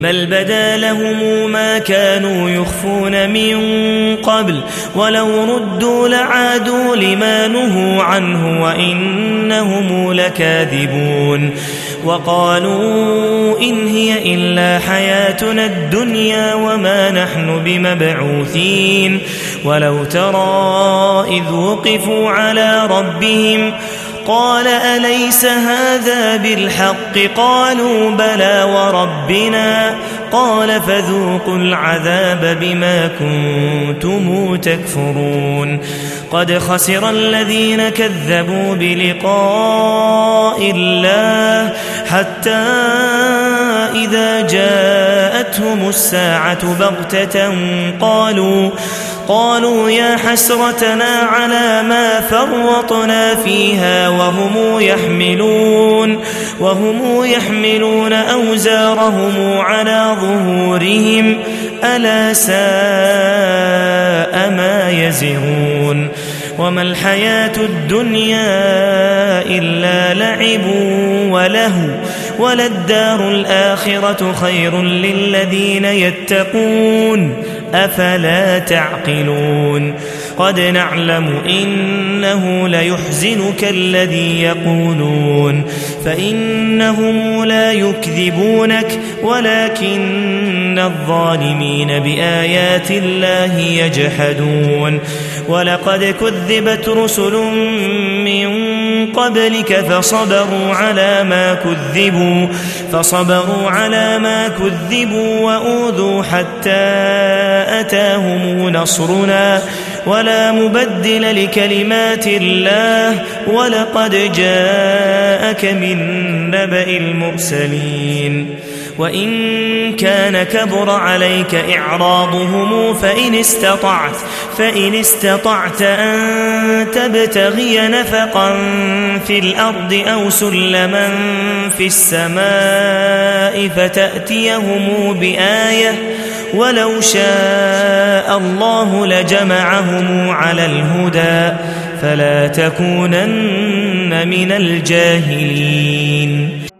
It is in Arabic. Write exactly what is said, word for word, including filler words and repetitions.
بل بدا لهم ما كانوا يخفون من قبل ولو ردوا لعادوا لما نهوا عنه وإنهم لكاذبون وقالوا إن هي إلا حياتنا الدنيا وما نحن بمبعوثين ولو ترى إذ وقفوا على ربهم قال أليس هذا بالحق قالوا بلى وربنا قال فذوقوا العذاب بما كنتم تكفرون قد خسر الذين كذبوا بلقاء الله حتى إذا جاءتهم الساعة بغتة قالوا قالوا يا حسرتنا على ما فرطنا فيها وهم يحملون وهم يحملون أوزارهم على ظهورهم ألا ساء ما يزرون وما الحياة الدنيا إلا لعب ولهو وللدار الآخرة خير للذين يتقون أفلا تعقلون قد نعلم إنه ليحزنك الذي يقولون فإنهم لا يكذبونك ولكن الظالمين بآيات الله يجحدون ولقد كذبت رسل من قبلك فصبروا على ما كذبوا فصبروا على ما كذبوا وأوذوا حتى أتاهم نصرنا ولا مبدل لكلمات الله ولقد جاءك من نبأ المرسلين وإن كان كبر عليك إعراضهم فإن استطعت فإن استطعت أن تبتغي نفقا في الأرض أو سلما في السماء فتأتيهم بآية ولو شاء الله لجمعهم على الهدى فلا تكونن من الجاهلين